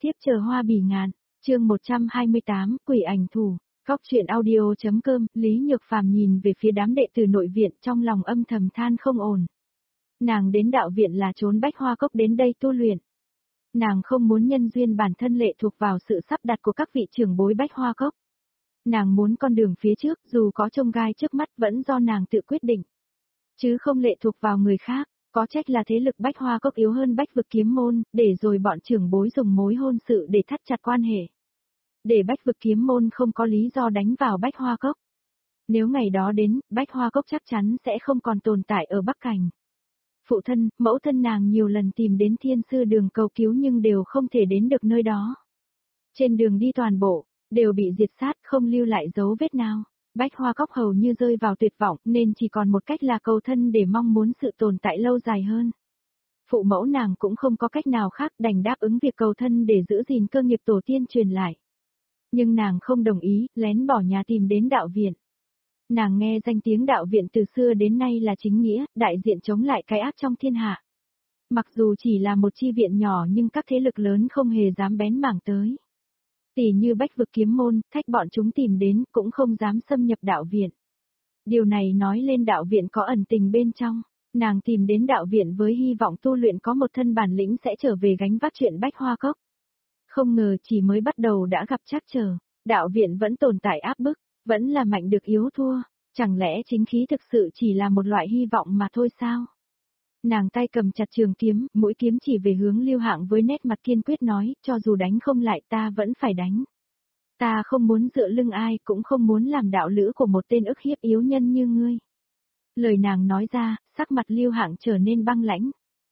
tiếp chờ hoa bỉ ngạn, chương 128, quỷ ảnh thủ. Góc truyện audio.com, Lý Nhược Phàm nhìn về phía đám đệ tử nội viện trong lòng âm thầm than không ổn. Nàng đến đạo viện là trốn Bách Hoa Cốc đến đây tu luyện. Nàng không muốn nhân duyên bản thân lệ thuộc vào sự sắp đặt của các vị trưởng bối Bách Hoa Cốc. Nàng muốn con đường phía trước dù có chông gai trước mắt vẫn do nàng tự quyết định. Chứ không lệ thuộc vào người khác, có trách là thế lực Bách Hoa Cốc yếu hơn Bách Vực Kiếm Môn, để rồi bọn trưởng bối dùng mối hôn sự để thắt chặt quan hệ. Để Bách Vực Kiếm Môn không có lý do đánh vào Bách Hoa Cốc. Nếu ngày đó đến, Bách Hoa Cốc chắc chắn sẽ không còn tồn tại ở Bắc Cảnh. Phụ thân, mẫu thân nàng nhiều lần tìm đến Thiên Sư Đường cầu cứu nhưng đều không thể đến được nơi đó. Trên đường đi toàn bộ, đều bị diệt sát không lưu lại dấu vết nào. Bách Hoa Cốc hầu như rơi vào tuyệt vọng nên chỉ còn một cách là cầu thân để mong muốn sự tồn tại lâu dài hơn. Phụ mẫu nàng cũng không có cách nào khác đành đáp ứng việc cầu thân để giữ gìn cơ nghiệp tổ tiên truyền lại. Nhưng nàng không đồng ý, lén bỏ nhà tìm đến đạo viện. Nàng nghe danh tiếng đạo viện từ xưa đến nay là chính nghĩa, đại diện chống lại cái ác trong thiên hạ. Mặc dù chỉ là một chi viện nhỏ nhưng các thế lực lớn không hề dám bén mảng tới. Tỷ như Bách Vực Kiếm Môn, thách bọn chúng tìm đến cũng không dám xâm nhập đạo viện. Điều này nói lên đạo viện có ẩn tình bên trong. Nàng tìm đến đạo viện với hy vọng tu luyện có một thân bản lĩnh sẽ trở về gánh vác chuyện Bách Hoa Cốc. Không ngờ chỉ mới bắt đầu đã gặp trắc trở, đạo viện vẫn tồn tại áp bức, vẫn là mạnh được yếu thua, chẳng lẽ chính khí thực sự chỉ là một loại hy vọng mà thôi sao? Nàng tay cầm chặt trường kiếm, mũi kiếm chỉ về hướng Lưu Hạng với nét mặt kiên quyết nói, cho dù đánh không lại ta vẫn phải đánh. Ta không muốn dựa lưng ai cũng không muốn làm đạo lữ của một tên ức hiếp yếu nhân như ngươi. Lời nàng nói ra, sắc mặt Lưu Hạng trở nên băng lãnh.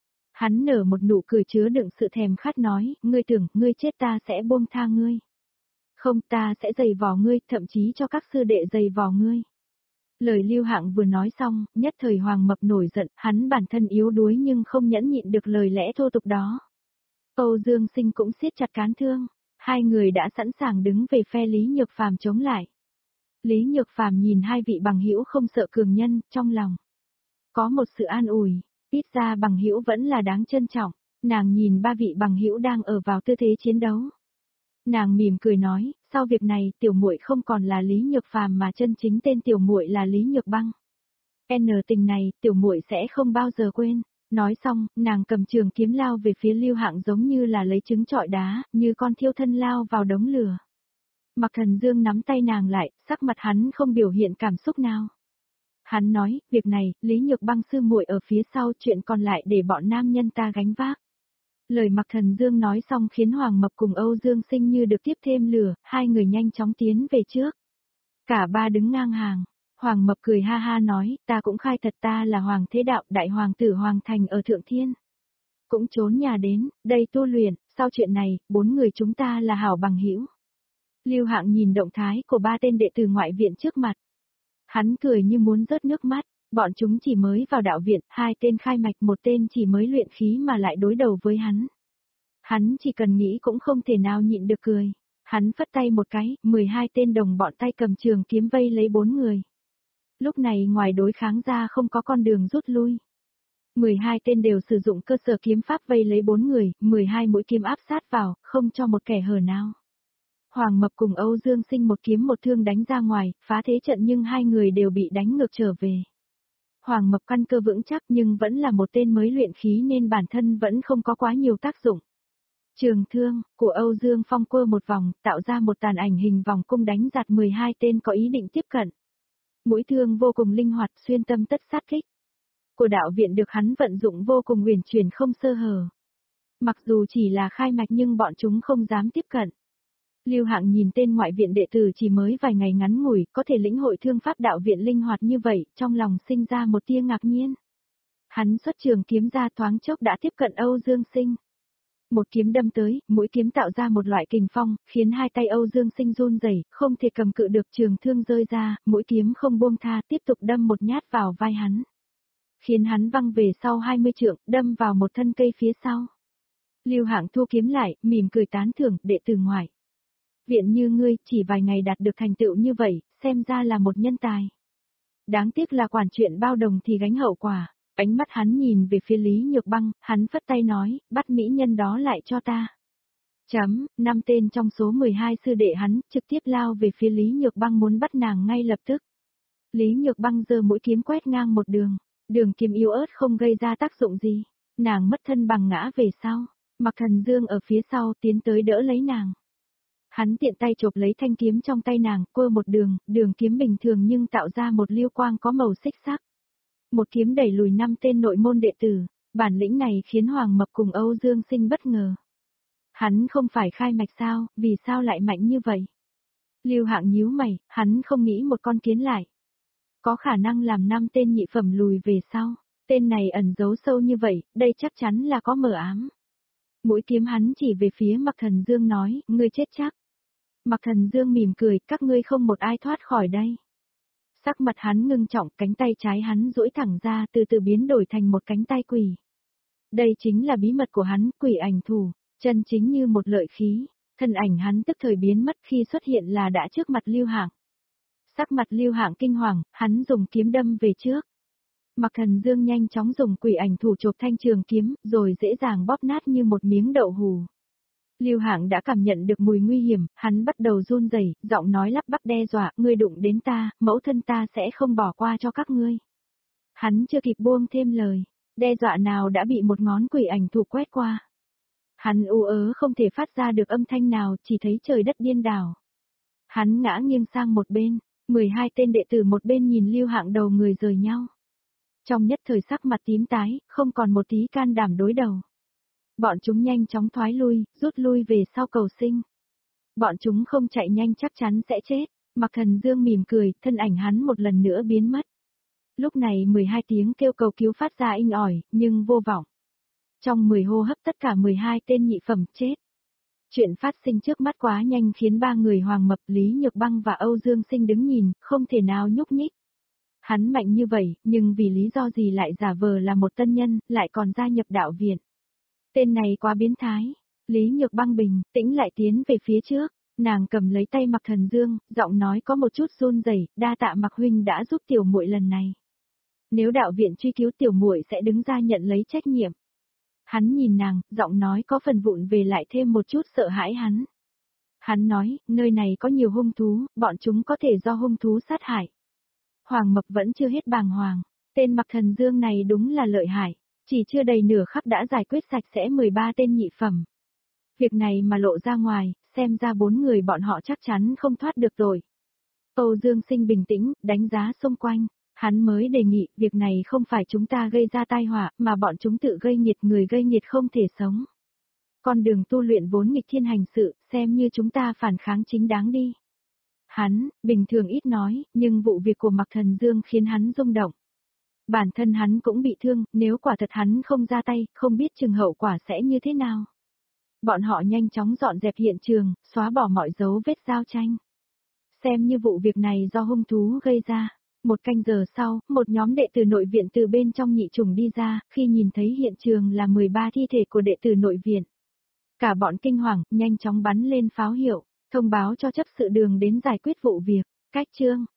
Hắn nở một nụ cười chứa đựng sự thèm khát nói, ngươi tưởng, ngươi chết ta sẽ buông tha ngươi. Không, ta sẽ giày vò ngươi, thậm chí cho các sư đệ giày vò ngươi. Lời Lưu Hạng vừa nói xong, nhất thời Hoàng Mập nổi giận, hắn bản thân yếu đuối nhưng không nhẫn nhịn được lời lẽ thô tục đó. Âu Dương Sinh cũng siết chặt cán thương, hai người đã sẵn sàng đứng về phe Lý Nhược Phàm chống lại. Lý Nhược Phàm nhìn hai vị bằng hữu không sợ cường nhân, trong lòng có một sự an ủi, ít ra bằng hữu vẫn là đáng trân trọng. Nàng nhìn ba vị bằng hữu đang ở vào tư thế chiến đấu. Nàng mỉm cười nói, sau việc này tiểu muội không còn là Lý Nhược Phàm mà chân chính tên tiểu muội là Lý Nhược Băng. Tình này, tiểu muội sẽ không bao giờ quên. Nói xong, nàng cầm trường kiếm lao về phía Lưu Hạng giống như là lấy trứng trọi đá, như con thiêu thân lao vào đống lửa. Mạc Thần Dương nắm tay nàng lại, sắc mặt hắn không biểu hiện cảm xúc nào. Hắn nói, việc này, Lý Nhược Băng sư muội ở phía sau, chuyện còn lại để bọn nam nhân ta gánh vác. Lời Mạc Thần Dương nói xong khiến Hoàng Mập cùng Âu Dương Sinh như được tiếp thêm lửa, hai người nhanh chóng tiến về trước. Cả ba đứng ngang hàng, Hoàng Mập cười ha ha nói, ta cũng khai thật ta là Hoàng Thế Đạo, đại hoàng tử Hoàng Thành ở Thượng Thiên. Cũng trốn nhà đến, đây tu luyện, sau chuyện này, bốn người chúng ta là hảo bằng hữu. Lưu Hạng nhìn động thái của ba tên đệ tử ngoại viện trước mặt. Hắn cười như muốn rớt nước mắt, bọn chúng chỉ mới vào đạo viện, hai tên khai mạch một tên chỉ mới luyện khí mà lại đối đầu với hắn. Hắn chỉ cần nghĩ cũng không thể nào nhịn được cười. Hắn phất tay một cái, 12 tên đồng bọn tay cầm trường kiếm vây lấy 4 người. Lúc này ngoài đối kháng ra không có con đường rút lui. 12 tên đều sử dụng cơ sở kiếm pháp vây lấy 4 người, 12 mũi kiếm áp sát vào, không cho một kẻ hở nào. Hoàng Mập cùng Âu Dương Sinh một kiếm một thương đánh ra ngoài, phá thế trận nhưng hai người đều bị đánh ngược trở về. Hoàng Mập căn cơ vững chắc nhưng vẫn là một tên mới luyện khí nên bản thân vẫn không có quá nhiều tác dụng. Trường thương của Âu Dương Phong quơ một vòng, tạo ra một tàn ảnh hình vòng cung đánh giạt 12 tên có ý định tiếp cận. Mũi thương vô cùng linh hoạt xuyên tâm tất sát kích. Của đạo viện được hắn vận dụng vô cùng huyền chuyển không sơ hở. Mặc dù chỉ là khai mạch nhưng bọn chúng không dám tiếp cận. Lưu Hạng nhìn tên ngoại viện đệ tử chỉ mới vài ngày ngắn ngủi, có thể lĩnh hội thương pháp đạo viện linh hoạt như vậy, trong lòng sinh ra một tia ngạc nhiên. Hắn xuất trường kiếm ra thoáng chốc đã tiếp cận Âu Dương Sinh. Một kiếm đâm tới, mũi kiếm tạo ra một loại kình phong, khiến hai tay Âu Dương Sinh run rẩy, không thể cầm cự được trường thương rơi ra, mũi kiếm không buông tha, tiếp tục đâm một nhát vào vai hắn. Khiến hắn văng về sau 20 trượng, đâm vào một thân cây phía sau. Lưu Hạng thu kiếm lại, mỉm cười tán thưởng, đệ tử ngoại viện như ngươi, chỉ vài ngày đạt được thành tựu như vậy, xem ra là một nhân tài. Đáng tiếc là quản chuyện bao đồng thì gánh hậu quả. Ánh mắt hắn nhìn về phía Lý Nhược Băng, hắn phất tay nói, bắt mỹ nhân đó lại cho ta. Năm tên trong số 12 sư đệ hắn trực tiếp lao về phía Lý Nhược Băng muốn bắt nàng ngay lập tức. Lý Nhược Băng giơ mũi kiếm quét ngang một đường, đường kiếm yếu ớt không gây ra tác dụng gì, nàng mất thân bằng ngã về sau, Mạc Thần Dương ở phía sau tiến tới đỡ lấy nàng. Hắn tiện tay chộp lấy thanh kiếm trong tay nàng, quơ một đường, đường kiếm bình thường nhưng tạo ra một liêu quang có màu xích sắc. Một kiếm đẩy lùi 5 tên nội môn đệ tử, bản lĩnh này khiến Hoàng Mập cùng Âu Dương Sinh bất ngờ. Hắn không phải khai mạch sao, vì sao lại mạnh như vậy? Lưu Hạng nhíu mày, hắn không nghĩ một con kiến lại có khả năng làm 5 tên nhị phẩm lùi về sau. Tên này ẩn giấu sâu như vậy, đây chắc chắn là có mờ ám. Mũi kiếm hắn chỉ về phía Mạc Thần Dương nói, ngươi chết chắc. Mạc Thần Dương mỉm cười, các ngươi không một ai thoát khỏi đây. Sắc mặt hắn ngưng trọng, cánh tay trái hắn duỗi thẳng ra từ từ biến đổi thành một cánh tay quỷ. Đây chính là bí mật của hắn, quỷ ảnh thủ, chân chính như một lợi khí, thân ảnh hắn tức thời biến mất khi xuất hiện là đã trước mặt Lưu Hạng. Sắc mặt Lưu Hạng kinh hoàng, hắn dùng kiếm đâm về trước. Mạc Thần Dương nhanh chóng dùng quỷ ảnh thủ chộp thanh trường kiếm, rồi dễ dàng bóp nát như một miếng đậu hù. Lưu Hạng đã cảm nhận được mùi nguy hiểm, hắn bắt đầu run rẩy, giọng nói lắp bắp đe dọa, ngươi đụng đến ta, mẫu thân ta sẽ không bỏ qua cho các ngươi. Hắn chưa kịp buông thêm lời, đe dọa nào đã bị một ngón quỷ ảnh thủ quét qua. Hắn u ớ không thể phát ra được âm thanh nào, chỉ thấy trời đất điên đảo. Hắn ngã nghiêng sang một bên, 12 tên đệ tử một bên nhìn Lưu Hạng đầu người rời nhau. Trong nhất thời sắc mặt tím tái, không còn một tí can đảm đối đầu. Bọn chúng nhanh chóng thoái lui, rút lui về sau cầu sinh. Bọn chúng không chạy nhanh chắc chắn sẽ chết. Mạc Thần Dương mỉm cười, thân ảnh hắn một lần nữa biến mất. Lúc này 12 tiếng kêu cầu cứu phát ra inh ỏi, nhưng vô vọng. Trong 10 hô hấp tất cả 12 tên nhị phẩm chết. Chuyện phát sinh trước mắt quá nhanh khiến ba người Hoàng Mập, Lý Nhược Băng và Âu Dương Sinh đứng nhìn, không thể nào nhúc nhích. Hắn mạnh như vậy, nhưng vì lý do gì lại giả vờ là một tân nhân, lại còn gia nhập đạo viện. Tên này quá biến thái. Lý Nhược Băng bình tĩnh lại tiến về phía trước, nàng cầm lấy tay Mạc Thần Dương, giọng nói có một chút run rẩy, đa tạ Mạc huynh đã giúp tiểu muội lần này. Nếu đạo viện truy cứu tiểu muội sẽ đứng ra nhận lấy trách nhiệm. Hắn nhìn nàng, giọng nói có phần vụn về lại thêm một chút sợ hãi hắn. Hắn nói, nơi này có nhiều hung thú, bọn chúng có thể do hung thú sát hại. Hoàng Mập vẫn chưa hết bàng hoàng, tên Mạc Thần Dương này đúng là lợi hại, chỉ chưa đầy nửa khắc đã giải quyết sạch sẽ 13 tên nhị phẩm. Việc này mà lộ ra ngoài, xem ra 4 người bọn họ chắc chắn không thoát được rồi. Âu Dương Sinh bình tĩnh, đánh giá xung quanh, hắn mới đề nghị, việc này không phải chúng ta gây ra tai họa, mà bọn chúng tự gây nhiệt, người gây nhiệt không thể sống. Con đường tu luyện vốn nghịch thiên hành sự, xem như chúng ta phản kháng chính đáng đi. Hắn, bình thường ít nói, nhưng vụ việc của Mạc Thần Dương khiến hắn rung động. Bản thân hắn cũng bị thương, nếu quả thật hắn không ra tay, không biết chừng hậu quả sẽ như thế nào. Bọn họ nhanh chóng dọn dẹp hiện trường, xóa bỏ mọi dấu vết giao tranh. Xem như vụ việc này do hung thú gây ra. Một canh giờ sau, một nhóm đệ tử nội viện từ bên trong nhị trùng đi ra, khi nhìn thấy hiện trường là 13 thi thể của đệ tử nội viện. Cả bọn kinh hoàng, nhanh chóng bắn lên pháo hiệu, thông báo cho chấp sự đường đến giải quyết vụ việc. Cách chương